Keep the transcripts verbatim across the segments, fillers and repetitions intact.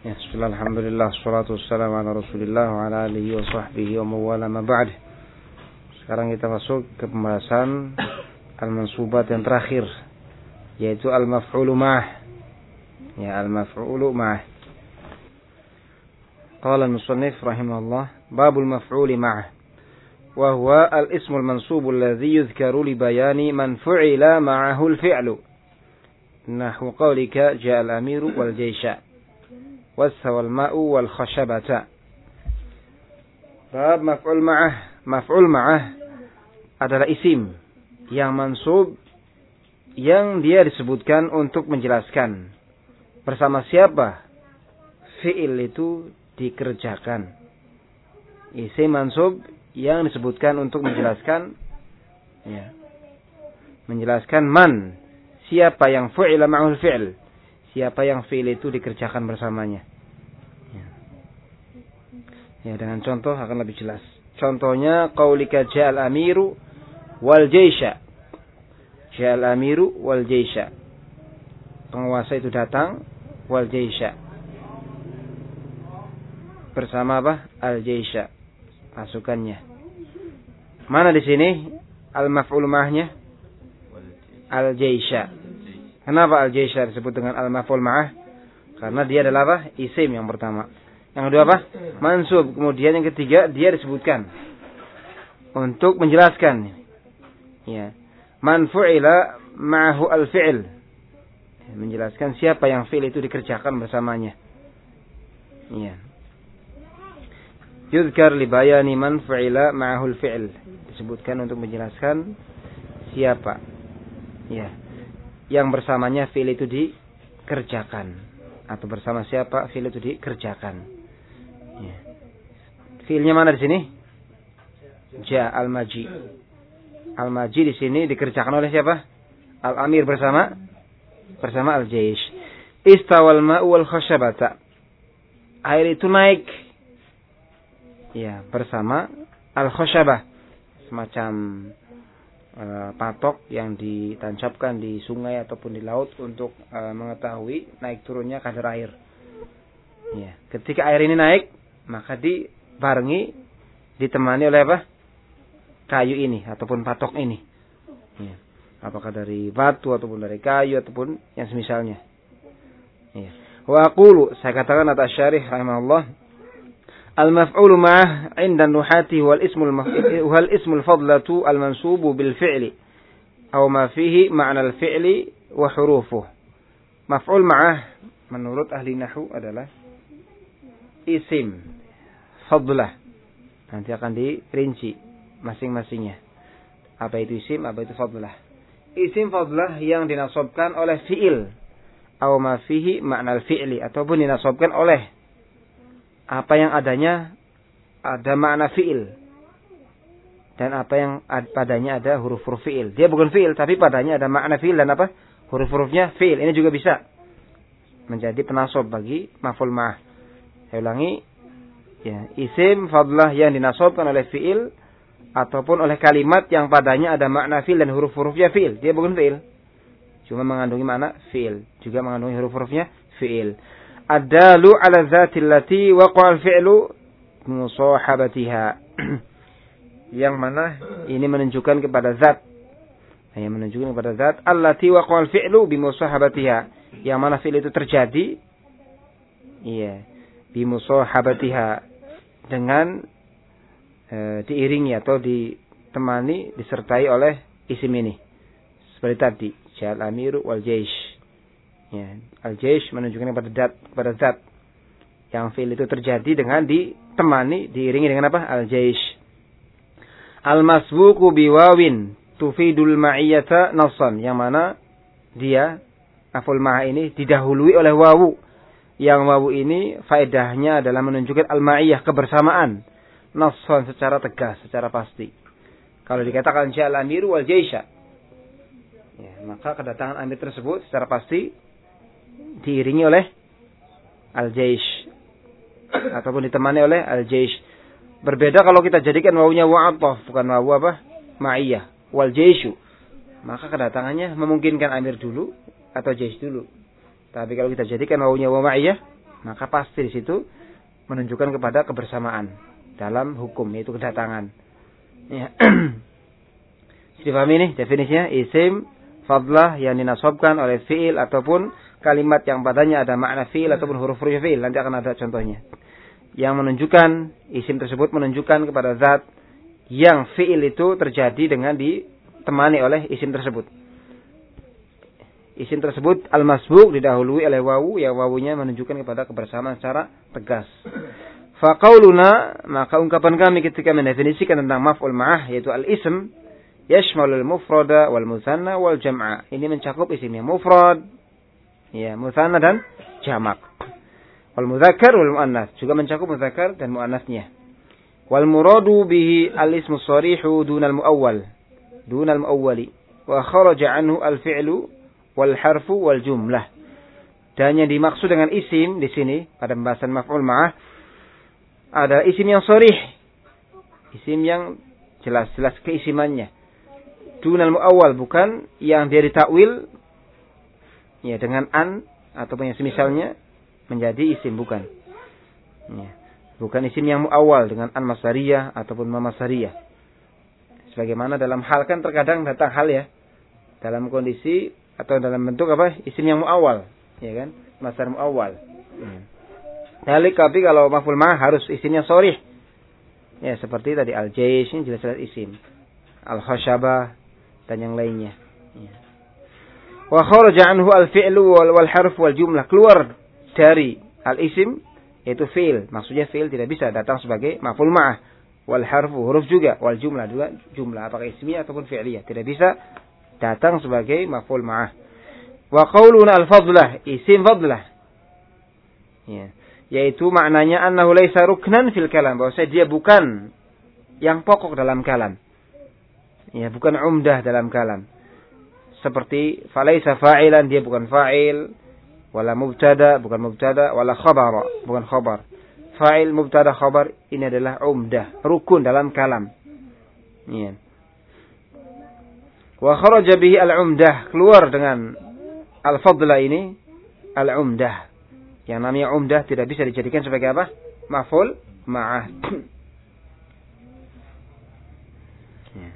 Ya, bismillah, alhamdulillah, wassalatu wassalamu ala rasulillah wa ala alihi wa sahbihi wa mawala ma ba'd. Sekarang kita masuk ke pembahasan al-mansubat yang terakhir, yaitu al-maf'ulu ma'ah. Ya, al-maf'ulu ma'ah. Qala al-musannif rahimahullah, babul maf'uli ma'ah. Wa huwa al-ismu al-mansubu alladhi yudhkaru li bayani man fu'ila ma'ahu al-fi'lu. Nahwu qawlika ja'a al-amiru wal jaysha. Wassawa al-ma'u wal khashabata. Bab maf'ul ma'ah. Maf'ul ma'ah adalah isim yang mansub yang dia disebutkan untuk menjelaskan bersama siapa fi'il itu dikerjakan. Isim mansub yang disebutkan untuk menjelaskan ya, menjelaskan man, siapa yang fu'ila ma'ul fi'il, siapa yang fi'il itu dikerjakan bersamanya. Ya. Ya, dengan contoh akan lebih jelas. Contohnya qaulika ja'al amiru wal jaysha. Ja'al amiru wal jaysha. Penguasa itu datang wal jaysha. Bersama apa? Al jaysha. Pasukannya. Mana di sini al-maf'ul ma'ahnya? Al jaysha. Kenapa al-jaysha disebut dengan al-maf'ul ma'ah? Karena dia adalah apa? Isim yang pertama. Yang kedua apa? Mansub. Kemudian yang ketiga dia disebutkan untuk menjelaskan. Ya. Man fu'ila ma'ahu al-fi'il. Menjelaskan siapa yang fi'il itu dikerjakan bersamanya. Ya. Yudhkar li bayani man fu'ila ma'ahu al-fi'il. Disebutkan untuk menjelaskan siapa. Ya. Yang bersamanya fi'il itu dikerjakan, atau bersama siapa fi'il itu dikerjakan. Ya. Fi'ilnya mana di sini? Ja al-maji. Al-maji di sini dikerjakan oleh siapa? Al-amir bersama bersama al-jaysh. Istawal ma'u wal khashabata. Air itu naik. Ya, bersama al-khashabah. Semacam Uh, patok yang ditancapkan di sungai ataupun di laut untuk uh, mengetahui naik turunnya kadar air. Ya. Ketika air ini naik, maka dibarengi, ditemani oleh apa? Kayu ini ataupun patok ini. Ya. Apakah dari batu ataupun dari kayu ataupun yang semisalnya. Ya. Wa aqulu, saya katakan atas syarih rahimahullah, al-maf'ulu ma'ah 'inda an-nuhati wal ismul wal ismul fadlatu al-mansubu bil fi'li aw ma fihi ma'na al-fi'li wa hurufuh. Maf'ul ma'ah menurut ahli nahwu adalah isim fadlah. Nanti akan dirinci masing-masingnya. Apa itu isim, apa itu fadlah. Isim fadlah yang dinasabkan oleh fi'il aw ma fihi ma'na al-fi'li, ataupun dinasabkan oleh apa yang adanya ada makna fi'il, dan apa yang padanya ada huruf-huruf fi'il. Dia bukan fi'il, tapi padanya ada makna fi'il dan apa? Huruf-hurufnya fi'il. Ini juga bisa menjadi penasab bagi maf'ul ma'ah. Saya ulangi, ya, isim fadlah yang dinasabkan oleh fi'il ataupun oleh kalimat yang padanya ada makna fi'il dan huruf-hurufnya fi'il. Dia bukan fi'il, cuma mengandungi makna fi'il, juga mengandungi huruf-hurufnya fi'il. Ad-dalu ala dzati allati waqa'a al-fi'lu musahabatiha. Yang mana ini menunjukkan kepada zat. Yang menunjukkan kepada zat allati waqa'a al-fi'lu bi musahabatiha. Yang mana fi'il itu terjadi iya, bi musahabatiha, dengan e, diiringi atau ditemani, disertai oleh isim ini. Seperti tadi, ja'al amiru wal jaysh. Ya, al-jaysh menunjukkan kepada zat, kepada zat yang fi'il itu terjadi dengan ditemani, diiringi dengan apa? Al-jaysh. Al-masbuqu biwawin tufidul ma'iyyata nassan, yang mana dia maf'ul ma'ah ini didahului oleh wawu, yang wawu ini faedahnya adalah menunjukkan al-ma'iyyah, kebersamaan, nassan secara tegas, secara pasti. Kalau dikatakan ja'al amiru wal jaysha, ya, maka kedatangan amir tersebut secara pasti diiringi oleh al-jaysh ataupun ditemani oleh al-jaysh. Berbeda kalau kita jadikan wawunya wa'ataf, bukan wawu apa? Ma'iyah. Wal jayshu. Maka kedatangannya memungkinkan amir dulu atau jaysh dulu. Tapi kalau kita jadikan wawunya wa ma'iyah, Maka pasti di situ menunjukkan kepada kebersamaan dalam hukum, yaitu kedatangan. Ya. Dipahami nih definisinya, isim fadlah yang dinasabkan oleh fi'il ataupun kalimat yang padanya ada makna fi'il ataupun huruf-huruf fi'il. Nanti akan ada contohnya. Yang menunjukkan, isim tersebut menunjukkan kepada zat yang fi'il itu terjadi dengan ditemani oleh isim tersebut. Isim tersebut al-masbuq didahului oleh wawu, yang wawunya menunjukkan kepada kebersamaan secara tegas. Faqauluna, maka ungkapan kami ketika mendefinisikan tentang maf'ul ma'ah, yaitu al-ism, yashmalul mufrada wal mutsanna wal jam'a. Ini mencakup isimnya mufrad, ya, mutsanna dan jamak. Wal mudzakkar wal muannats, juga mencakup mudzakkar dan muannasnya. Wal muradu bihi al-ismu sharihu dunal muawwal, dunal muawwali, wa kharaja anhu al-fi'lu wal harfu wal jumlah. Dan yang dimaksud dengan isim di sini pada pembahasan maf'ul ma'ah ada isim yang sharih, isim yang jelas-jelas keisimannya. Dunal muawwal, bukan yang dia ditakwil ya dengan an ataupun yang semisalnya menjadi isim, bukan. Ya. Bukan isim yang muawwal dengan an masdariyah ataupun ma masdariyah. Sebagaimana dalam hal kan terkadang datang hal ya dalam kondisi atau dalam bentuk apa? Isim yang muawwal, ya kan? Masdar muawwal. Hmm. Dalik, tapi kalau maf'ul ma'ah harus isimnya sharih. Ya, seperti tadi al-jaish ini jelas-jelas isim. Al-khasyabah dan yang lainnya. Ya. Wa kharaja anhu al-fi'lu wal, wal harf wal jumlah, keluar dari al-isim yaitu fi'il. Maksudnya fi'il tidak bisa datang sebagai maf'ul ma'ah. Wal harfu, huruf juga, wal jumlah juga jumlah, apakah ismiyah ataupun fi'liyah, tidak bisa datang sebagai maf'ul ma'ah. Wa qauluna al-fadlah, isim fadlah. Ya. Yaitu maknanya annahu laisa ruknan fil kalam, bahwa dia bukan yang pokok dalam kalam. Ya, bukan umdah dalam kalam. Seperti falaisa fa'ilan, dia bukan fa'il, wala mubtada, bukan mubtada, wala khabara, bukan khabar. Fa'il, mubtada, khabar, ini adalah umdah, rukun dalam kalam. Ya. Wa kharaja bihi al-umdah, keluar dengan al-fadla ini al-umdah. Yang namanya umdah tidak bisa dijadikan sebagai apa? Maf'ul ma'ah. Ya.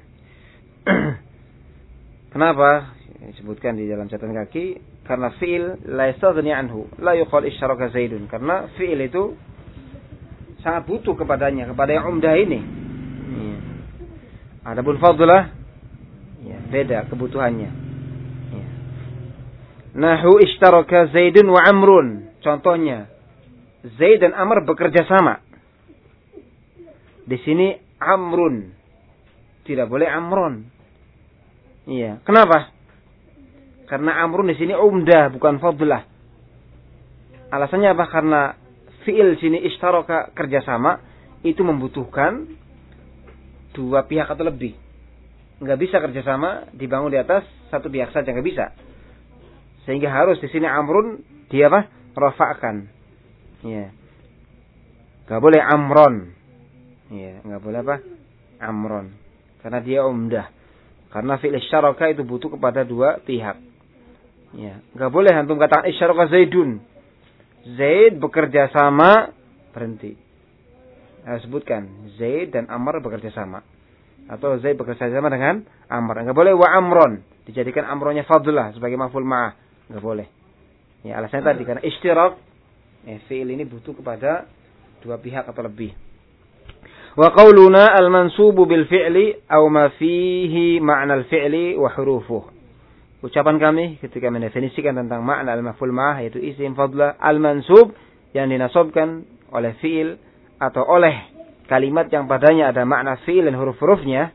Kenapa? Disebutkan di dalam catatan kaki, karena fi'il la yastaghni anhu, la yuqal isyraka Zaidun. Karena fi'il itu sangat butuh kepadanya, kepada yang umdah ini. Ya. Adapun fadlah, ya, beda kebutuhannya. Ya. Nahu ishtaraka Zaidun wa Amrun. Contohnya, Zaid dan Amr bekerja sama. Di sini Amrun, tidak boleh Amron. Iya, kenapa? Karena Amrun di sini umdah, bukan fadlah. Alasannya apa? Karena fi'il sini ishtaraka, kerjasama, itu membutuhkan dua pihak atau lebih. Enggak bisa kerjasama dibangun di atas satu pihak saja, enggak bisa. Sehingga harus di sini Amrun dia apa? Rafa'kan. Ya. Enggak boleh Amron. Ya, enggak boleh apa? Amron. Karena dia umdah. Karena fi'il isyaraka itu butuh kepada dua pihak. Ya, enggak boleh antum katakan isyaraka Zaidun. Zaid bekerja sama, berhenti. Saya sebutkan Zaid dan Amr bekerja sama. Atau Zaid bekerja sama dengan Amr. Enggak boleh wa Amron. Dijadikan Amronnya fadlah sebagai maf'ul ma'ah. Enggak boleh. Ya, alasannya tadi karena ishtirak, ya, fi'il ini butuh kepada dua pihak atau lebih. Wa qauluna al-mansubu bil fi'li aw ma fihi ma'na al-fi'li wa hurufuh. Ucapan kami ketika mendefinisikan tentang makna al-maf'ul ma'ah, yaitu isim fadlah al-mansub yang dinasabkan oleh fi'il atau oleh kalimat yang padanya ada makna fi'il dan huruf-hurufnya.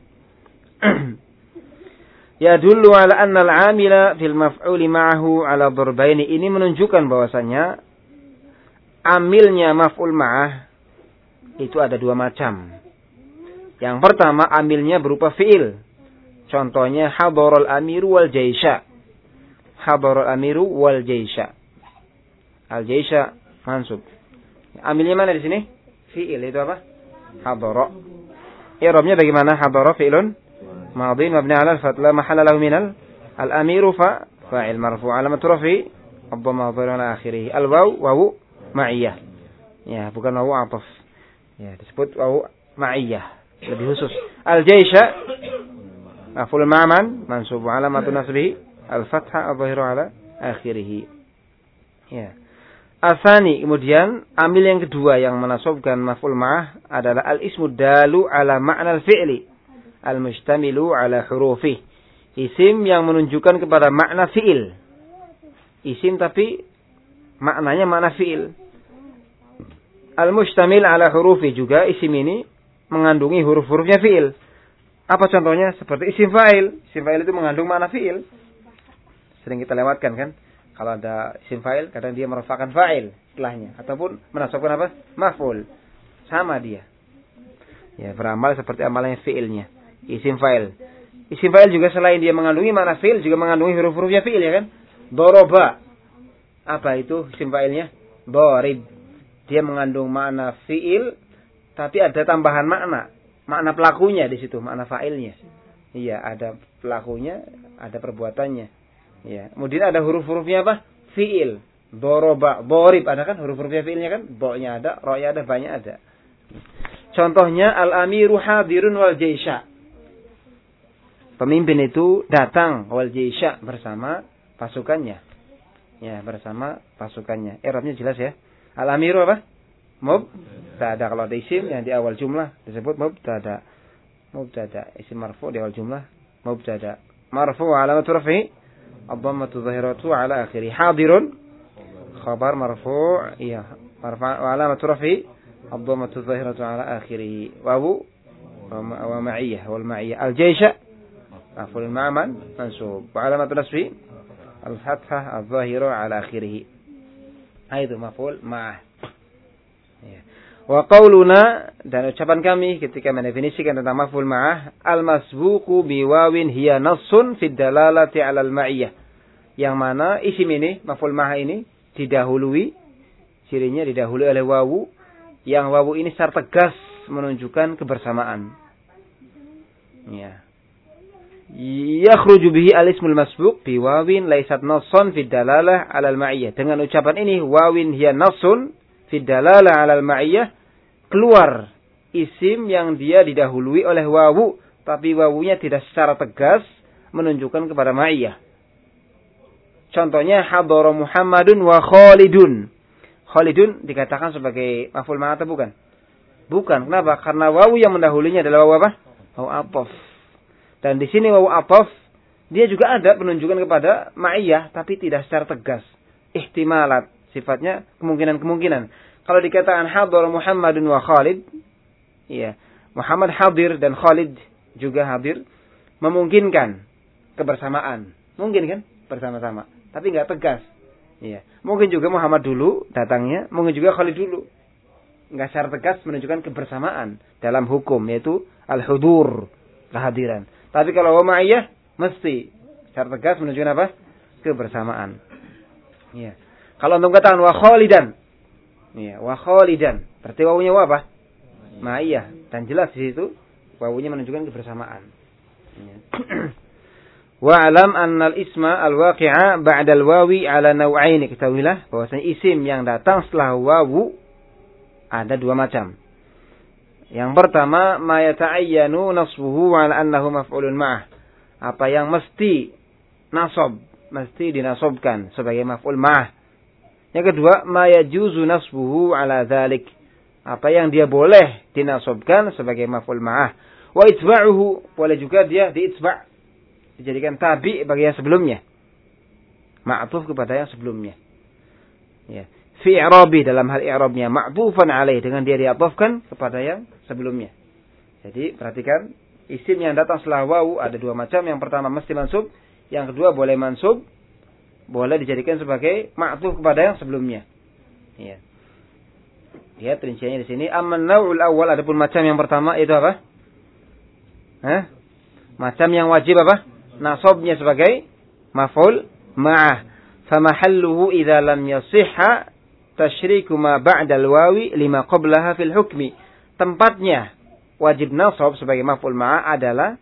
Yadullu ala anna al-amila fil maf'uli ma'ahu ala darbaini. Ini menunjukkan bahwasanya amilnya maf'ul ma'ah itu ada dua macam. Yang pertama, amilnya berupa fi'il. Contohnya hadaral amiru wal jaisha. Hadaral amiru wal jaisha. Al jaisha mansub. Amilnya mana di sini? Fi'il, itu apa? Hadara. I'rabnya bagaimana? Hadara fi'ilun ماضي مبني على الفتح لا محل له من الأمير فاعل مرفوع علامة رفعه الضمة على آخره الواو وهو ma'iyah. Ya, bukan wawu ataf. Ya, disebut wawu ma'iyah, lebih khusus. Al-jaisha maf'ul ma'man mansub alamatu nasbihi al-fathah adh-dhahiru ala akhirih. Ya. Asani, kemudian amil yang kedua yang menasabkan maf'ul ma'ah adalah al-ismu dalu ala ma'na al-fi'li al-mustamilu ala hurufih. Isim yang menunjukkan kepada makna fi'il. Isim tapi maknanya makna fi'il. Al-mustamil ala hurufi juga isim ini mengandungi huruf-hurufnya fi'il. Apa contohnya? Seperti isim fa'il. Isim fa'il itu mengandung makna fi'il. Sering kita lewatkan kan? Kalau ada isim fa'il, kadang dia merafa'kan fa'il setelahnya. Ataupun menasabkan apa? Maf'ul. Sama dia. Ya, beramal seperti amalannya fi'ilnya. Isim fa'il. Isim fa'il juga selain dia mengandungi makna fi'il, juga mengandungi huruf-hurufnya fi'il, ya kan? Doroba. Apa itu isim fa'ilnya? Dorib. Dia mengandung makna fi'il, tapi ada tambahan makna. Makna pelakunya di situ, makna fa'ilnya. Iya, ada pelakunya, ada perbuatannya. Ya. Kemudian ada huruf-hurufnya apa? Fi'il. Doroba. Dorib. Ada kan huruf-hurufnya fi'ilnya kan? Bo-nya ada, ro-nya ada, ba-nya ada. Contohnya, al-amiru hadirun wal jaisha. Pemimpin itu datang wal jaisha bersama pasukannya. Ya, bersama pasukannya. I'rabnya jelas ya. Al-amiru apa? Mubtada. Kalau ada isim yang di awal jumlah disebut mubtada. Mubtada. Isim marfu di awal jumlah mubtada. Marfu alamatu raf'i ad-dhammatu dhahiratu ala akhirih. Hadirun khabar marfu, iya, marfu alamatu raf'i ad-dhammatu dhahiratu ala akhirih. Wawu wa ma'iyah wal ma'iyah. Al-jaisha maf'ul ma'man mansub wa alamatu nasbi al-fathah adh-dhahiru ala akhirih. Itu maf'ul ma'ah. Ya. Wa qauluna, dan ucapan kami ketika mendefinisikan tentang maf'ul ma'ah, al-masbuqu biwawin hiya nassun fid dalalati 'ala al-ma'iyah. Yang mana isim ini, maf'ul ma'ah ini didahului, cirinya didahului oleh wawu, yang wawu ini secara tegas menunjukkan kebersamaan. Ya. Yakhruju bihi al-ismul masbuq biwawin laysat nassun fid dalalah 'ala al-ma'iyah. Dengan ucapan ini, wawin hiya nassun fid dalalah 'ala al-ma'iyah, keluar isim yang dia didahului oleh wawu, tapi wawunya tidak secara tegas menunjukkan kepada ma'iyah. Contohnya, hadara Muhammadun wa Khalidun. Khalidun dikatakan sebagai maf'ul ma'ah atau bukan? Bukan. Kenapa? Karena wawu yang mendahulinya adalah wawu apa? Wawu ataf. Dan di sini wawu ataf dia juga ada penunjukan kepada ma'iyah, tapi tidak secara tegas. Ihtimalat, sifatnya kemungkinan-kemungkinan. Kalau dikatakan hadar Muhammadun wa Khalid, iya, Muhammad hadir dan Khalid juga hadir, memungkinkan kebersamaan. Mungkin kan bersama-sama, tapi nggak tegas. Iya, mungkin juga Muhammad dulu datangnya, mungkin juga Khalid dulu. Nggak secara tegas menunjukkan kebersamaan dalam hukum, yaitu al-hudur, kehadiran. Tapi kalau wa ma'iyah mesti secara tegas menunjukkan apa? Kebersamaan. Iya. Kalau untuk katakan wa Khalidan, iya, wa Khalidan, berarti wawunya wa apa? Ma'iyah. Dan jelas di situ wawunya menunjukkan kebersamaan. Iya. Wa alam annal isma al-waqi'a ba'da al-wawi ala naw'aini. Ketahuilah bahwasanya isim yang datang setelah wawu ada dua macam. Yang pertama, ma yata'ayyanu nasbuhu ala annahu maf'ulun ma'ah. Apa yang mesti nasab, mesti dinasabkan sebagai maf'ul ma'ah. Yang kedua, ma yajuzu nasbuhu ala dzalik. Apa yang dia boleh dinasabkan sebagai maf'ul ma'ah. Wa itba'uhu, boleh juga dia diitba', dijadikan tabi' bagi yang sebelumnya. Ma'tuf kepada yang sebelumnya. Ya. Fi i'rabi, dalam hal i'rabnya, ma'tufan alaih, dengan dia diatofkan kepada yang sebelumnya. Jadi perhatikan, isim yang datang setelah wawu ada dua macam. Yang pertama mesti mansub, yang kedua boleh mansub, boleh dijadikan sebagai ma'tuf kepada yang sebelumnya. Ya. Lihat rinciannya di sini. Amman naw'ul awal, adapun macam yang pertama itu apa? Hah? Macam yang wajib apa? Nasabnya sebagai maf'ul ma'ah. Famahalluhu idza lam yasihha tasyriku ma ba'da al-wawi lima qablaha fil hukmi. Tempatnya wajib nasab sebagai maf'ul ma'ah adalah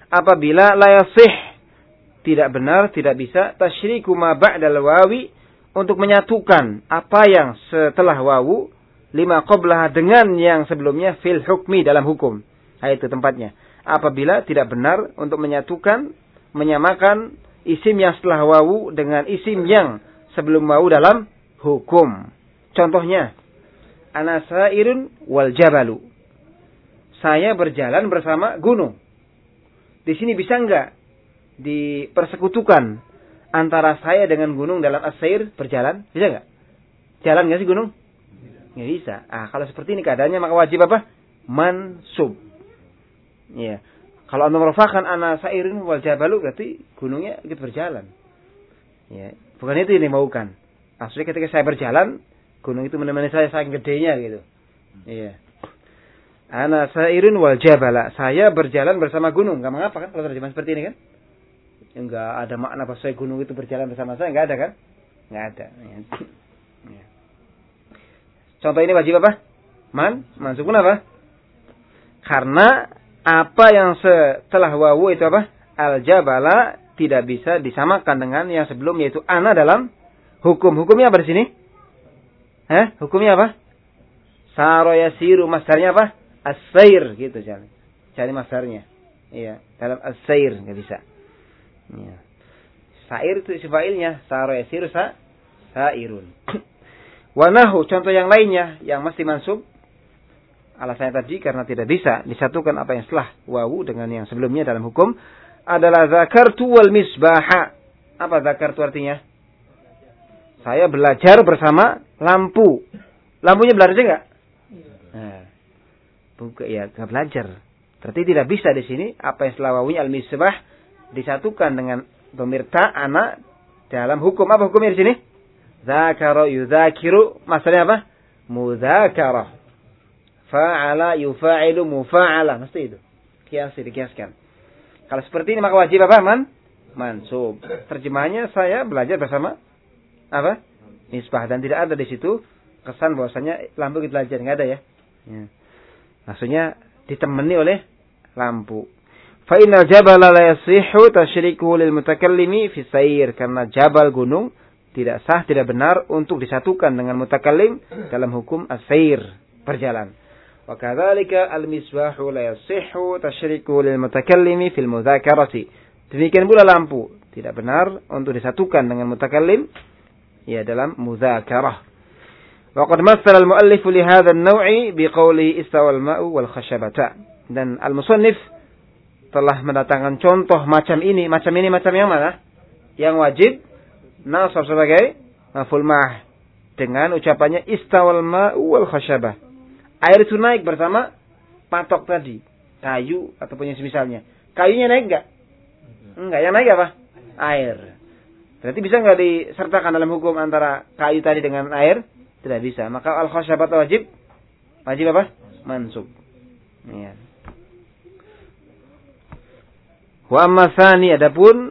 apabila la yasih, tidak benar, tidak bisa, tasyriku ma ba'da al-wawi, untuk menyatukan apa yang setelah wawu lima qablah dengan yang sebelumnya fil hukmi dalam hukum. Nah, itu tempatnya. Apabila tidak benar untuk menyatukan, menyamakan isim yang setelah wawu dengan isim yang sebelum wawu dalam hukum. Contohnya, ana sairun wal jabalu. Saya berjalan bersama gunung. Di sini bisa enggak dipersekutukan antara saya dengan gunung dalam as-sair berjalan? Bisa enggak? Jalan enggak sih gunung? Enggak bisa. Ah, kalau seperti ini keadaannya maka wajib apa? Mansub. Ya. Kalau anda merofakkan ana sairun wal jabalu berarti gunungnya ikut berjalan. Ya. Bukan itu yang dimaukan. Maksudnya ketika saya berjalan, gunung itu menemani saya saking gedenya gitu. Iya. Ana sairun wal jabala. Saya berjalan bersama gunung. Enggak mengapa kan kalau terjemahan seperti ini kan? Enggak ada makna bahwa saya gunung itu berjalan bersama saya, enggak ada kan? Enggak ada. Ya. Contoh ini wajib apa? Man, mansubun apa? Karena apa yang setelah wawu itu apa? Al-jabala tidak bisa disamakan dengan yang sebelum yaitu ana dalam hukum. Hukumnya apa di sini? Hah? Hukumnya apa? Saro yasiru, masdarnya apa? As-sair gitu jangan. Cari masdarnya. Iya, dalam as-sair enggak bisa. Iya. Sair itu isim fa'ilnya, saro yasiru sa sairun. Wanahu, contoh yang lainnya yang mesti mansub. Alasannya tadi karena tidak bisa disatukan apa yang setelah wawu dengan yang sebelumnya dalam hukum adalah zakartu wal misbaha. Apa zakartu artinya? Saya belajar bersama lampu. Lampunya belajar enggak? Nah, bukan ya, enggak belajar. Berarti tidak bisa di sini apa yang setelah wawunya al misbah disatukan dengan dhamir ta ana dalam hukum. Apa hukumnya di sini? Zakara yudzakiru, maksudnya apa? Mudzakarah. Fa'ala yufa'ilu mufa'ala. Mesti itu. Kias, dikiaskan. Kalau seperti ini maka wajib apa? Man? Mansub. Terjemahannya saya belajar bersama apa? Misbah. Dan tidak ada di situ kesan bahwasanya lampu kita belajar. Enggak ada ya. Ya. Maksudnya ditemani oleh lampu. Fa innal jabala la yasihhu tasyrikuhu lil mutakallimi fi sayr. Karena jabal gunung tidak sah, tidak benar untuk disatukan dengan mutakallim dalam hukum as-sayr, berjalan. Wa kadzalika al-misbahu la yasihhu tasyrikuhu lil mutakallimi fil mudzakarati. Demikian pula lampu tidak benar untuk disatukan dengan mutakallim ya dalam mudzakarah. Wa qad massala al-muallif li hadha an-naw'i bi qawli istawa al-ma'u wal khashabata. Dan al-musannif telah mendatangkan contoh macam ini, macam ini macam yang mana? Yang wajib nasab sebagai maf'ul ma'ah dengan ucapannya istawal ma'u wal khashabah. Air itu naik bersama patok tadi, kayu ataupun yang semisalnya. Kayunya naik enggak? Enggak, yang naik apa? Air. Berarti bisa enggak disertakan dalam hukum antara kayu tadi dengan air? Tidak bisa. Maka al khashabah wajib wajib apa? Mansub. Iya. Wa amma tsani, adapun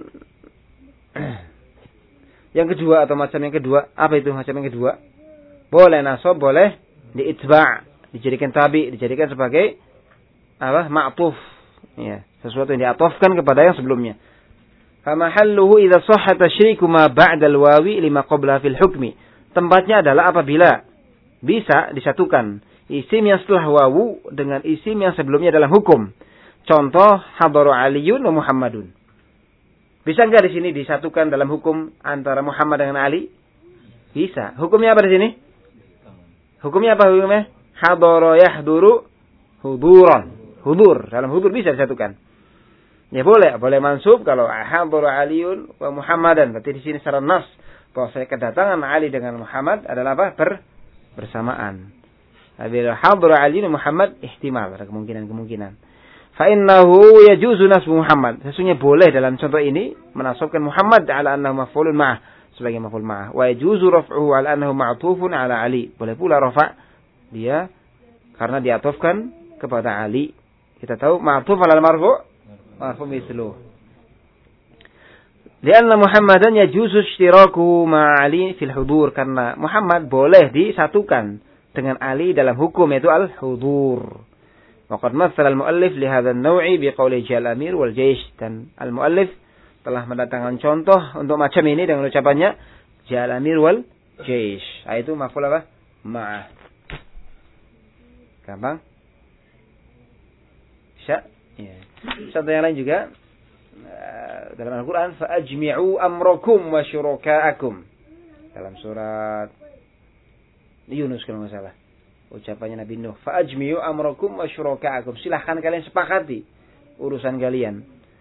yang kedua atau macam yang kedua, apa itu macam yang kedua? Boleh nasab, boleh diitba', dijadikan tabi, dijadikan sebagai apa? Ma'tuf. Ya, sesuatu yang diatofkan kepada yang sebelumnya. Fa mahalluhu idza sahha tasyriku ma ba'da al-wawi lima qabla fil hukmi. Tempatnya adalah apabila bisa disatukan isim yang setelah wawu dengan isim yang sebelumnya dalam hukum. Contoh hadara Aliyun wa Muhammadun. Bisa enggak di sini disatukan dalam hukum antara Muhammad dengan Ali? Bisa. Hukumnya apa di sini? Hukumnya apa hukumnya? Hadara yahduru huduran. Hudur. Dalam hudur bisa disatukan. Ya boleh, boleh mansub kalau hadara Aliyun wa Muhammadan. Berarti di sini secara nas bahwa saya kedatangan Ali dengan Muhammad adalah apa? Ber, bersamaan. Bila hadara Aliyun wa Muhammad ihtimal, ada kemungkinan-kemungkinan. Fa innahu yajuzu nasbu Muhammad. Sesungguhnya boleh dalam contoh ini menasabkan Muhammad ala annahu maf'ulun ma'ah sebagai maf'ul ma'ah. Wa yajuzu raf'uhu ala annahu ma'tufun ala Ali. Boleh pula rafa' dia karena diatofkan kepada Ali. Kita tahu ma'tuf ala marfu' marfu' mithlu. Lianna Muhammadan yajuzu ishtiraku ma'a Ali fil hudur, karena Muhammad boleh disatukan dengan Ali dalam hukum yaitu al-hudur. Waqad matsala al-muallif li hadzal naw'i bi qawli jal amir wal jaysh, dan al-muallif telah mendatangkan contoh untuk macam ini dengan ucapannya jal amir wal jaish. Nah, itu maf'ul apa? Ma'ah. Gampang? Bisa? Ya. Contoh yang lain juga dalam Al-Quran, fa'ajmi'u amrakum wa syuraka'akum. Dalam surat Yunus kalau nggak salah. Ucapannya Nabi Nuh, fa'ajmi'u amrakum wa syuraka'akum. Silahkan kalian sepakati urusan kalian.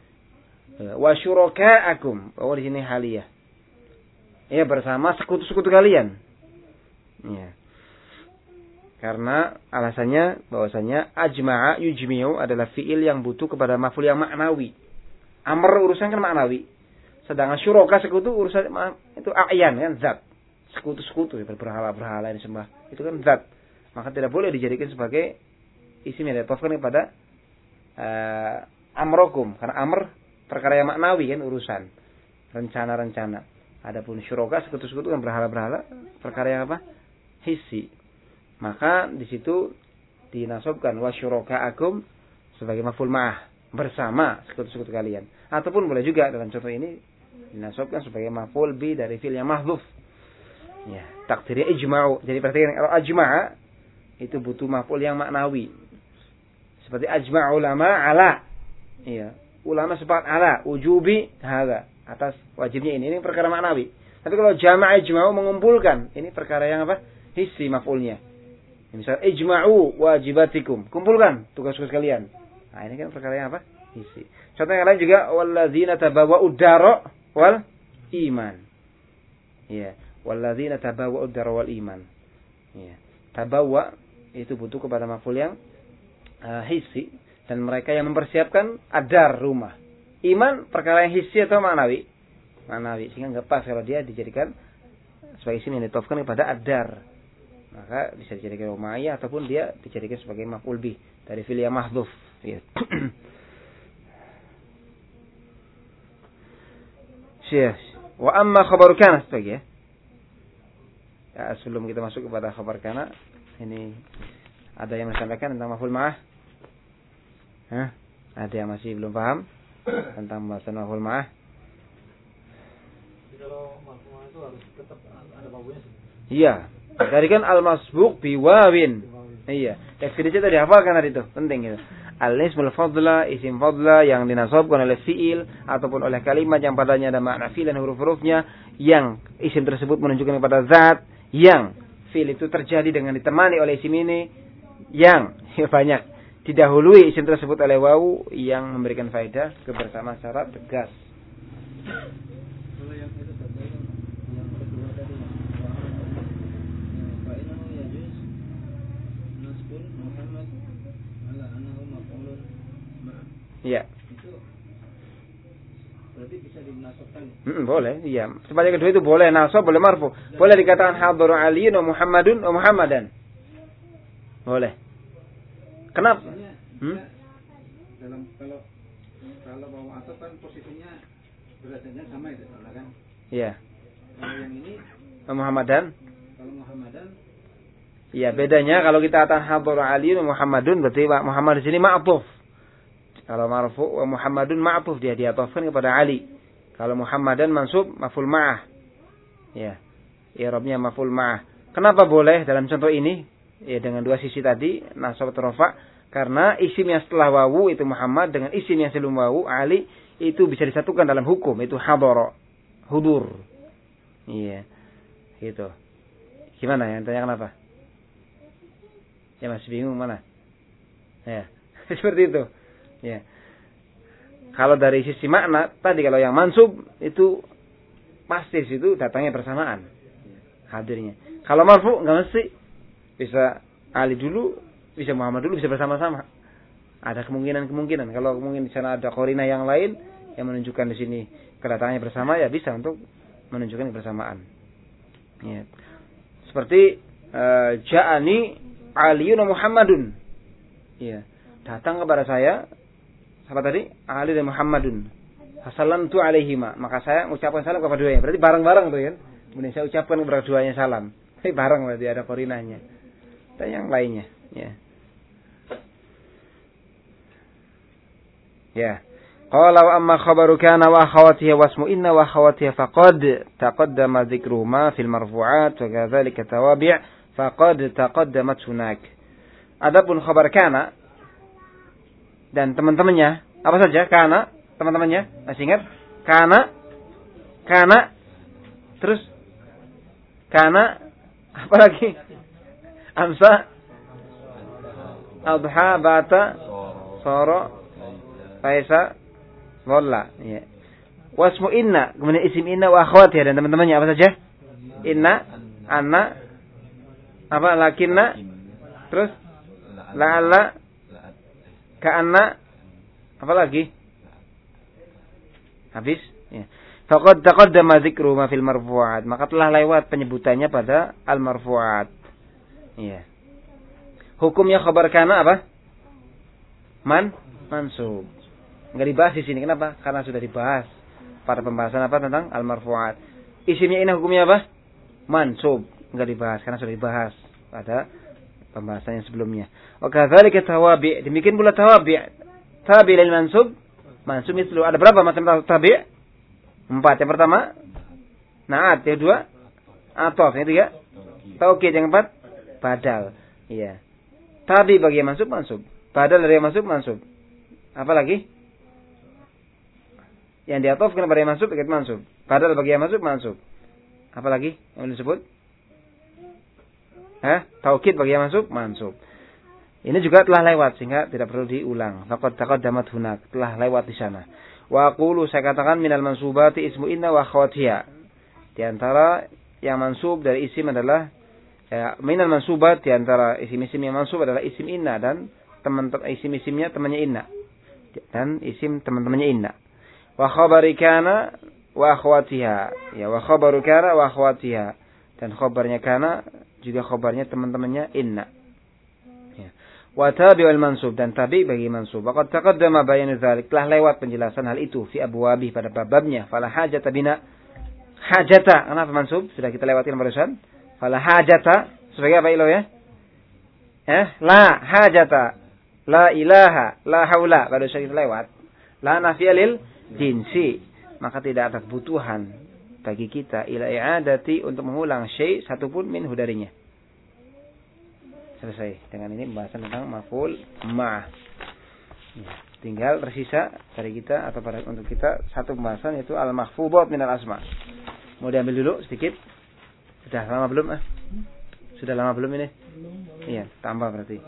Wa syuraka'akum. Oh, di sini haliyah. Ya, bersama sekutu-sekutu kalian. Ya. Karena alasannya bahwasanya ajma'a yujmi'u adalah fiil yang butuh kepada maf'ul yang maknawi. Amr urusan kan maknawi. Sedangkan syuraka sekutu urusan itu a'yan kan zat. Sekutu-sekutu berhala-berhala yang disembah. Itu kan zat. Maka tidak boleh dijadikan sebagai isim yang ditofkan kepada uh, amrokum. Karena amr perkara yang maknawi kan urusan. Rencana-rencana. Adapun syuraka sekutu-sekutu kan berhala-berhala. Perkara yang apa? Hissi. Maka di situ dinasobkan wa syuraka'akum sebagai maf'ul ma'ah. Bersama sekutu-sekutu kalian. Ataupun boleh juga dalam contoh ini dinasobkan sebagai maf'ul bi dari fi'il yang mahdhuf. Ya, takdirnya ijma'u. Jadi perhatikan kalau ajma'a itu butuh maf'ul yang maknawi. Seperti ajma'a ulama ala. Iya, ulama sepakat ala ujubi hadza, atas wajibnya ini. Ini perkara maknawi. Tapi kalau jama'a ijma'u mengumpulkan, ini perkara yang apa? Hissi maf'ulnya. Misal ijma'u wajibatikum. Kumpulkan tugas-tugas kalian. Nah, ini kan perkara yang apa? Isi. Contoh yang lain juga walladzina tabawwa'ud dara wal iman. Ya, walladzina tabawwa'ud dara wal iman. Ya. Tabawwa itu butuh kepada maf'ul yang uh, hissi dan mereka yang mempersiapkan adar rumah. Iman perkara yang hissi atau maknawi? Maknawi. Sehingga enggak pas kalau dia dijadikan sebagai isim yang ditofkan kepada adar. Maka bisa dijadikan umayyah ataupun dia dijadikan sebagai maf'ul bih dari fi'il yang mahdhuf. Ya. Syekh. Wa amma khabar kana sebagai ya. Ya, sebelum kita masuk kepada khabar kana, ini ada yang menyampaikan tentang maf'ul ma'ah? Hah? Ada yang masih belum paham tentang pembahasan maf'ul ma'ah? Kalau maf'ul ma'ah itu harus tetap ada wawunya. Iya. Tadi kan al-masbuq bi wawin. Iya. Definisi tadi hafalkan tadi itu, penting gitu. Al-ismul fadla, isim fadla yang dinasobkan oleh fi'il ataupun oleh kalimat yang padanya ada makna fi'il dan huruf-hurufnya, yang isim tersebut menunjukkan kepada zat, yang fi'il itu terjadi dengan ditemani oleh isim ini, yang ya banyak didahului isim tersebut oleh wawu yang memberikan faedah kebersamaan secara tegas. Iya. Itu berarti bisa dinasabkan. Hmm, boleh, iya. Sebanyak kedua itu boleh nasab, boleh marfu. Boleh dikatakan hadar Aliun wa Muhammadun wa Muhammadan. Boleh. Kenapa? Hmm? Dalam kalau kalau bawa atap kan posisinya derajatnya sama itu, kan? Iya. Kalau yang ini Muhammadan. Kalau Muhammadan. Iya, bedanya kalau kita katakan hadar Aliun wa Muhammadun berarti Muhammad di sini ma'tuf. Kalau marfu wa Muhammadun ma'tuf, dia diatofkan kepada Ali. Kalau Muhammadan mansub maf'ul ma'ah. Ya. I'rabnya maf'ul ma'ah. Kenapa boleh dalam contoh ini? Ya, dengan dua sisi tadi, nasab atau rafa, karena isim yang setelah wawu itu Muhammad dengan isim yang sebelum wawu Ali itu bisa disatukan dalam hukum, itu hadara, hudur. Iya. Gitu. Gimana yang tanya kenapa? Ya masih bingung mana? Ya. Seperti itu. Ya. Kalau dari sisi makna tadi kalau yang mansub itu pasti situ datangnya bersamaan hadirnya. Kalau marfu enggak mesti, bisa Ali dulu, bisa Muhammad dulu, bisa bersama-sama. Ada kemungkinan-kemungkinan. Kalau mungkin di sana ada qarinah yang lain yang menunjukkan di sini kedatangannya bersama, ya bisa untuk menunjukkan kebersamaan. Ya. Seperti uh, ja'ani Aliun wa Muhammadun. Ya. Datang kepada saya apa tadi? Ali dan Muhammadun. Assalamtu alaihima. Maka saya ucapkan salam kepada duanya. Berarti bareng-bareng tuh kan. Kemudian saya ucapkan kepada duanya salam. Tapi bareng berarti ada korinahnya. Dan yang lainnya. Ya. Ya. Qala wa amma khabaru kana wa akhawatiha wasmu inna wa akhawatiha faqad taqaddama dzikruhuma fil marfu'at wa kadzalika tawabi' faqad taqaddamat hunak. Adapun khabar kana dan teman-temannya, apa saja kana, teman-temannya, masih ingat? Kana, kana, terus kana, apa lagi? Amsa, adha, bata, soro, faisa, walla. Ya. Wasmu inna, kemudian isim inna wa akhwatiha dan teman-temannya apa saja? Inna, anna, apa lakinna, terus la'alla, ka'anna, apa lagi? Habis? Ya. Faqad taqaddama dzikru ma fil marfu'at. Maka telah lewat penyebutannya pada al-marfu'at. Iya. Hukumnya khabar kana apa? Man, mansub. Enggak dibahas di sini. Kenapa? Karena sudah dibahas pada pembahasan apa tentang al-marfu'at. Isimnya ini hukumnya apa? Mansub. Enggak dibahas karena sudah dibahas pada pembahasan yang sebelumnya. Wa kadzalika tawabi'. Demikian pula tawabi'. Tabi' lil mansub, mansub mislu. Ada berapa macam tabi'? Empat. Yang pertama, na'at. Yang kedua, atof. Yang ketiga, taukid. Yang keempat, badal. Iya. Tabi' bagi yang mansub, mansub. Badal dari yang mansub, mansub. Apa lagi? Yang diatofkan pada yang mansub, ikut mansub. Badal bagi yang mansub, mansub. Apa lagi yang disebut? Hah? Taukid bagi yang mansub, mansub. Ini juga telah lewat sehingga tidak perlu diulang. Faqad taqaddamat hunak, telah lewat di sana. Wa aqulu, saya katakan minal mansubati ismu inna wa akhwatiha. Di antara yang mansub dari isim adalah ya, minal mansubat, di antara isim-isim yang mansub adalah isim inna dan teman-teman isim-isimnya temannya inna. Dan isim teman-temannya inna. Wa khabari kana wa akhwatiha. Ya, wa khabaru kana wa akhwatiha. Dan khabarnya kana juga khabarnya teman-temannya inna. Wa tabi'ul mansub dan tabi' bagi mansub. Waqad taqaddama bayanu dzalik, telah lewat penjelasan hal itu fi abwabi pada bab-babnya. Fala hajata bina hajata. Kenapa mansub? Sudah kita lewatin barusan. Fala hajata sebagai apa ilo ya? Eh, la hajata, la ilaha, la haula. Barusan kita lewat. La nafiya lil jinsi. Maka tidak ada kebutuhan bagi kita ila i'adati untuk mengulang syai' satupun minhu darinya. Selesai dengan ini pembahasan tentang maf'ul ma'ah. Ya, tinggal tersisa dari kita atau pada untuk kita satu pembahasan yaitu al-mahfudhat minal asma. Mau diambil dulu sedikit? Sudah lama belum? Ah? Sudah lama belum ini? Iya, tambah berarti.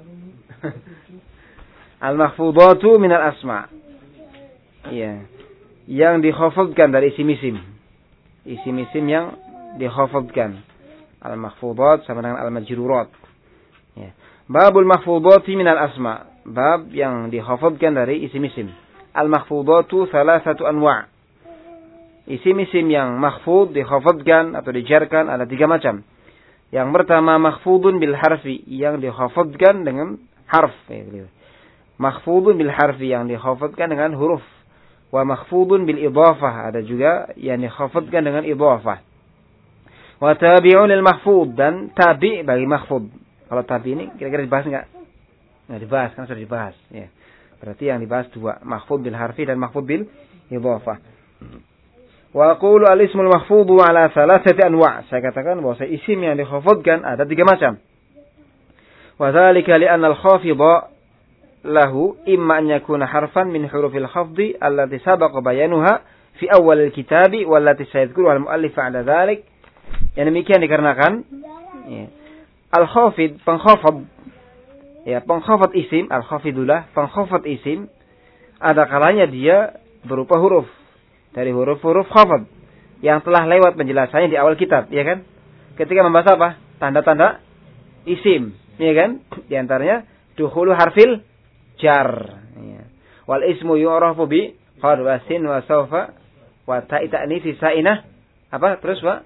Al-mahfudhatu minal asma. Iya. Yang dikhafadkan dari isim-isim. Isim-isim yang dikhafadkan. Al-mahfudhat sama dengan al-majrurat. Ya. Babul mahfudhati minal asma. Bab yang dikhafadkan dari isim-isim. Al-mahfudhatu thalathatu anwa'. Isim-isim yang mahfud dikhafadkan atau dijarkan ada tiga macam. Yang pertama mahfudun bil harfi, yang dikhafadkan dengan harf. Mahfudun bil harfi, yang dikhafadkan dengan huruf. Wa mahfudun bil idhafah, ada juga yang dikhafadkan dengan idhafah. Wa tabi'un lil mahfud, dan tabi' bagi mahfud. Kalau tabi ini kira-kira dibahas enggak? Enggak dibahas, kan sudah dibahas. Ya. Berarti yang dibahas dua, mahfud bil harfi dan mahfud bil idhafah. Wa aqulu al-ismul mahfudu ala thalathati anwa'. Saya katakan bahwa isim yang dikhafadkan ada tiga macam. Wa dzalika li anna al-khafidha lahu imma an yakuna harfan min hurufil khafdi allati sabaqa bayanuha fi awwal al-kitabi wallati sayadhkuruha al-muallif 'ala dzalik. Yang demikian dikarenakan ya, al-khafid, pengkhafad, ya pengkhafad isim, al-khafidullah, pengkhafad isim, ada kalanya dia berupa huruf dari huruf-huruf khafad yang telah lewat penjelasannya di awal kitab, ya kan? Ketika membahas apa? Tanda-tanda isim, ya kan? Di antaranya dukhulu harfil jar. Ya. Wal ismu yu'rafu bi qad wa sin wa sawfa wa ta'i ta'nits sa'inah. Apa? Terus, Pak?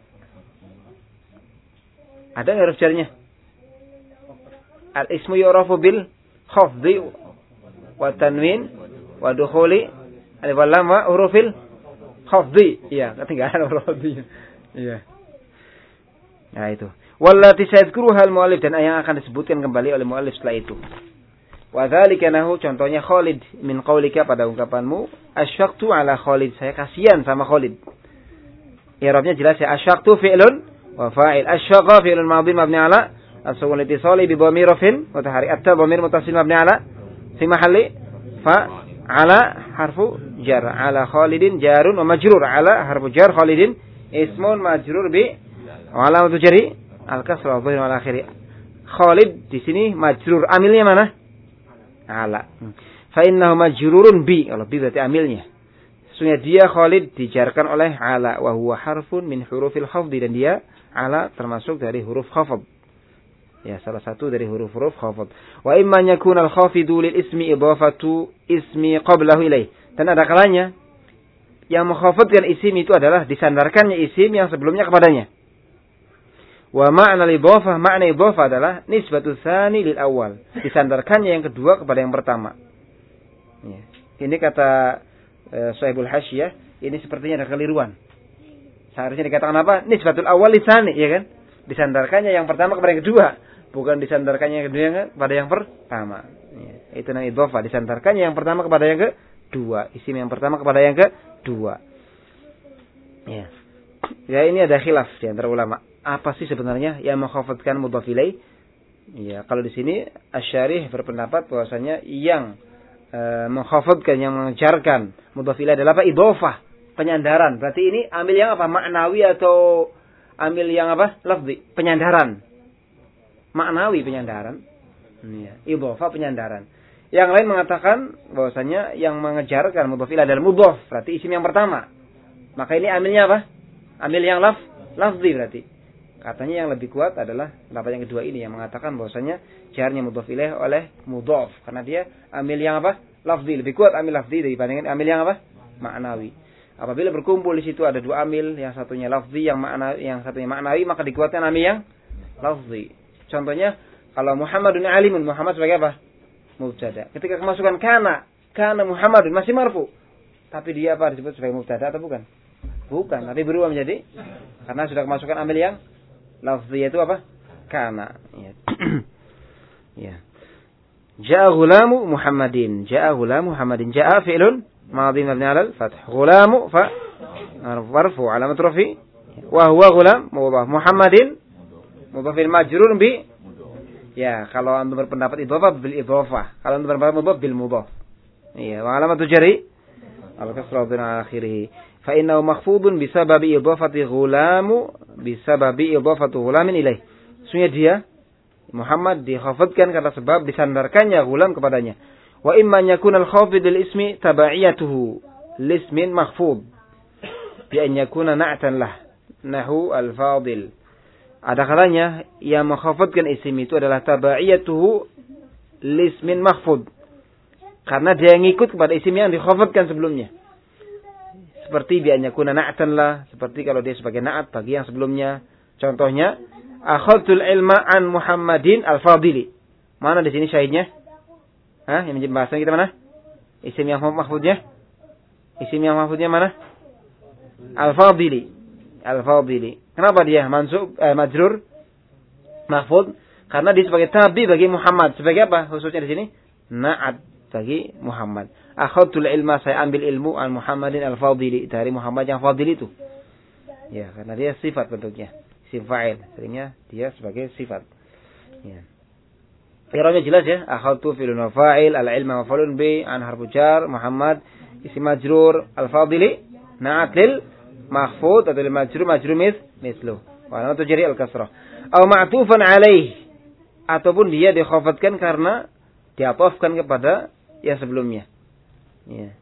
Ada huruf jarnya? Al-ismu yu'rafu bil khafdi wa tanwin wa dukhuli alif wal lam wa hurufil khafdi. Iya, ketinggalan huruf khafdi. Iya. Nah itu. Wallati sayadhkuruha al-muallif, dan yang akan disebutkan kembali oleh muallif setelah itu. Wa dzalika nahu, contohnya Khalid min qaulika, pada ungkapanmu asyaqtu ala Khalid, saya kasihan sama Khalid. I'rabnya jelas ya, asyaqtu fi'lun wa fa'il. Asyaqa fi'lun madhi mabni ala as-sukun litisali bi dhamir rafin wa tahri atta dhamir muttasil mabni ala fi mahalli fa ala harfu jar. Ala Khalidin jarun wa majrur. Ala harfu jar, Khalidin ismun majrur bi wa alamatu jari al-kasrah dhahir wal akhir. Khalid di sini majrur, amilnya mana? Ala. Fa innahu majrurun bi. Kalau bi berarti amilnya. Sesungguhnya dia Khalid dijarkan oleh ala wa huwa harfun min hurufil khafd, dan dia ala termasuk dari huruf khafd. Ya, salah satu dari huruf-huruf khafd. Wa imma yakuna al-khafidu lil ismi idhafatu ismi qablahu ilaih. Dan ada kalanya yang menghafidkan isim itu adalah disandarkannya isim yang sebelumnya kepadanya. Wa ma'na al-idhafah, makna idhafah adalah nisbatu tsani lil awal, disandarkannya yang kedua kepada yang pertama. Ya. Ini kata uh, Sahibul Hasyiyah, ini sepertinya ada keliruan. Seharusnya dikatakan apa? Nisbatul awal li tsani, ya kan? Disandarkannya yang pertama kepada yang kedua, bukan disandarkannya yang kedua kepada yang pertama. Ya. Itu namanya idhafah, disandarkannya yang pertama kepada yang kedua, isim yang pertama kepada yang kedua. Ya. Ya, ini ada khilaf di antara ulama. Apa sih sebenarnya yang menghafidkan mudhaf ilaih? Ya, kalau di sini Asy-Syarih berpendapat bahwasanya yang e, menghafidkan, yang mengejarkan mudhaf ilaih adalah apa? Idhofah, penyandaran. Berarti ini ambil yang apa? Maknawi atau ambil yang apa? Lafzi, penyandaran. Maknawi penyandaran. Ya, idhofah penyandaran. Yang lain mengatakan bahwasanya yang mengejarkan mudhaf ilaih adalah mudhaf, berarti isim yang pertama. Maka ini ambilnya apa? Ambil yang laf, lafzi berarti. Katanya yang lebih kuat adalah pendapat yang kedua ini, yang mengatakan bahwasanya jarnya mudhaf ilaih oleh mudhaf, karena dia ambil yang apa? Lafzi, lebih kuat ambil lafzi dibandingkan ambil yang apa? Maknawi. Apabila berkumpul di situ ada dua amil, yang satunya lafzi, yang makna, yang satunya maknawi, maka dikuatkan ambil yang lafzi. Contohnya kalau Muhammadun alimun, Muhammad sebagai apa? Mubtada. Ketika kemasukan kana, kana Muhammadun masih marfu. Tapi dia apa disebut sebagai mubtada atau bukan? Bukan, tapi berubah menjadi, karena sudah kemasukan ambil yang lafzi, itu apa? Kana. Ya. Ya. Ja'a ghulamu Muhammadin. Ja'a ghulamu Muhammadin. Ja'a fi'lun madhi mabni 'ala al-fath. Ghulamu fa marfu 'alamat rafi wa huwa ghulam mudhaf. Muhammadin mudhaf majrur bi. Ya, kalau antum berpendapat idhofah bil idhofah. Kalau antum berpendapat mudhaf bil mudhaf. Iya, wa 'alamatu jarri al-kasrah bi akhirih. Fa innahu makhfudun bisababi idhafati ghulamu bisababi idhafati ghulamin ilaih. Sesungguhnya dia Muhammad dikhafidkan karena sebab disandarkannya ghulam kepadanya. Wa imma yakuna al-khafid lil ismi tabaiyatuhu lismin makhfud bi an yakuna na'tan lah nahu al-fadil. Ada kalanya yang menghafidkan isim itu adalah tabaiyatuhu lismin makhfud, karena dia ngikut kepada isim yang dikhafidkan sebelumnya. Seperti bi'anya kuna na'atan lah, seperti kalau dia sebagai na'at bagi yang sebelumnya. Contohnya, akhadtul ilma an Muhammadin al-Fadili. Mana di sini syahidnya? Hah, yang menjadi bahasan kita mana? Isim yang mahfudnya? Isim yang mahfudnya mana? Al-Fadili. Al-Fadili. Kenapa dia mansub eh, majrur mahfud? Karena dia sebagai tabi bagi Muhammad. Sebagai apa khususnya di sini? Na'at bagi Muhammad. Akhadtul ilma, saya ambil ilmu an Muhammadin al-Fadili, dari Muhammad yang fadil itu. Ya, karena dia sifat bentuknya. Isim fa'il. Seringnya dia sebagai sifat. Ya. Iranya jelas ya. Akhadtu fi'lun wa fa'il, al-ilma maf'ulun bi, an harfu jar, Muhammad isim majrur, al-Fadili na'at lil mahfud atau lil majrur, majrur mis mislu. Wa alamatu jarri al-kasrah. Aw ma'tufan alaih, ataupun dia dikhafadkan karena diatofkan kepada yang sebelumnya. Ya.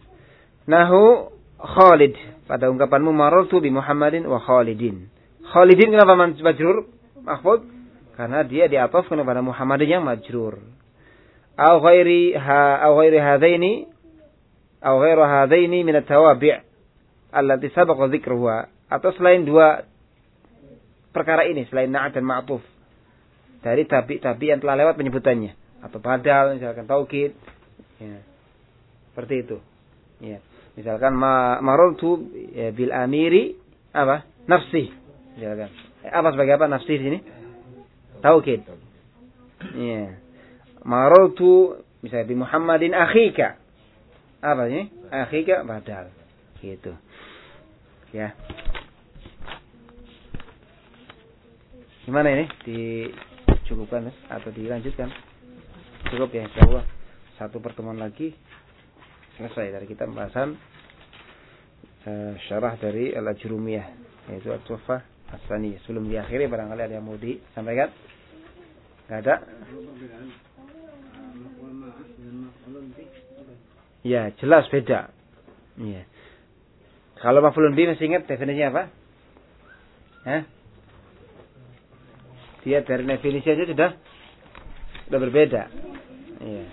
Nahu Khalid, pada ungkapanmu marartu bi Muhammadin wa Khalidin. Khalidin kenapa majrur mahfud? Karena dia diatofkan kepada Muhammadin yang majrur. Au ghairi ha au ghairi hadaini au ghairu hadaini min at-tawabi' allati sabaqa dzikruha, atau selain dua perkara ini, selain na'at dan ma'tuf, dari tabi-tabi yang telah lewat penyebutannya, atau badal misalkan taukid. Ya. Seperti itu. Ya. Misalkan ma marartu ya, bil amiri apa? Nafsi. Misalkan. Eh, apa sebagai apa nafsi di sini? Taukid. Ya. Marartu Misalnya bi Muhammadin akhika. Apa ini? Akhika badal. Gitu. Ya. Gimana ini? Dicukupkan atau dilanjutkan? Cukup ya, insyaallah. Satu pertemuan lagi selesai dari kita pembahasan uh, syarah dari Al-Ajrumiyah, yaitu At-Tuffah As-Saniyah. Sebelum diakhiri barangkali ada yang mau disampaikan? Enggak ada? Ya, jelas beda. Iya. Kalau maf'ulun bi masih ingat definisinya apa? Hah? Dia dari definisi aja sudah sudah berbeda. Iya.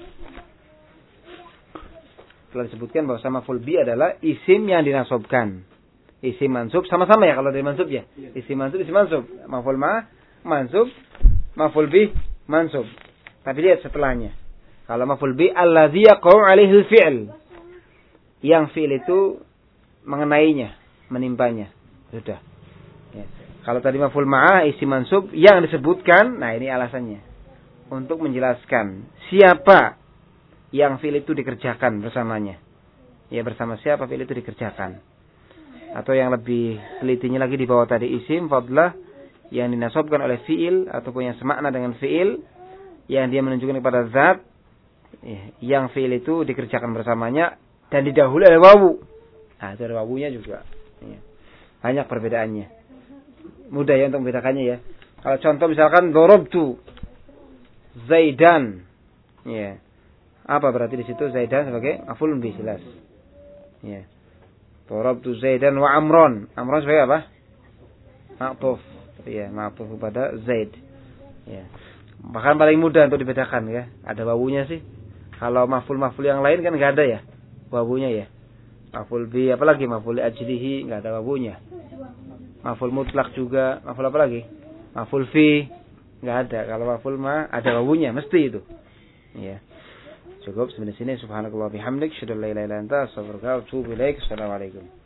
Telah disebutkan bahwa maf'ul bi adalah isim yang dinasobkan. Isim mansub sama-sama ya kalau dari mansub ya. Isim mansub, isim mansub. Maf'ul ma, mansub, maf'ul bi, mansub. Tapi lihat setelahnya. Kalau maf'ul bi allazi yaqa'u 'alaihi al-fi'l. Yang fi'il itu mengenainya, menimpanya. Sudah. Ya. Kalau tadi maf'ul ma'ah isim mansub yang disebutkan, nah ini alasannya. Untuk menjelaskan siapa yang fi'il itu dikerjakan bersamanya. Ya bersama siapa fi'il itu dikerjakan. Atau yang lebih telitinya lagi di bawah tadi isim fadlah yang dinasobkan oleh fi'il ataupun yang semakna dengan fi'il yang dia menunjukkan kepada zat ya, yang fi'il itu dikerjakan bersamanya dan didahului oleh wawu. Nah, itu ada wawunya juga. Ya. Banyak perbedaannya. Mudah ya untuk membedakannya ya. Kalau contoh misalkan dorobtu Zaidan. Ya. Apa berarti di situ Zaidan sebagai maf'ulun bi jelas. Ya. Dorobtu Zaidan wa Amron. Amron sebagai apa? Ma'tuf. Ya, ma'tuf kepada Zaid. Ya. Bahkan paling mudah untuk dibedakan ya. Ada wawunya sih. Kalau maf'ul-maf'ul yang lain kan enggak ada ya wawunya ya. Maf'ul bi apalagi maf'ul ajlihi enggak ada wawunya. Maf'ul mutlak juga, maf'ul apa lagi? Maf'ul fi enggak ada. Kalau maf'ul ma ada wawunya mesti itu. Ya. Cukup sampai sini subhanakallah bihamdik, syadallah la ilaha illa anta, astaghfiruka wa atubu ilaik. Assalamualaikum.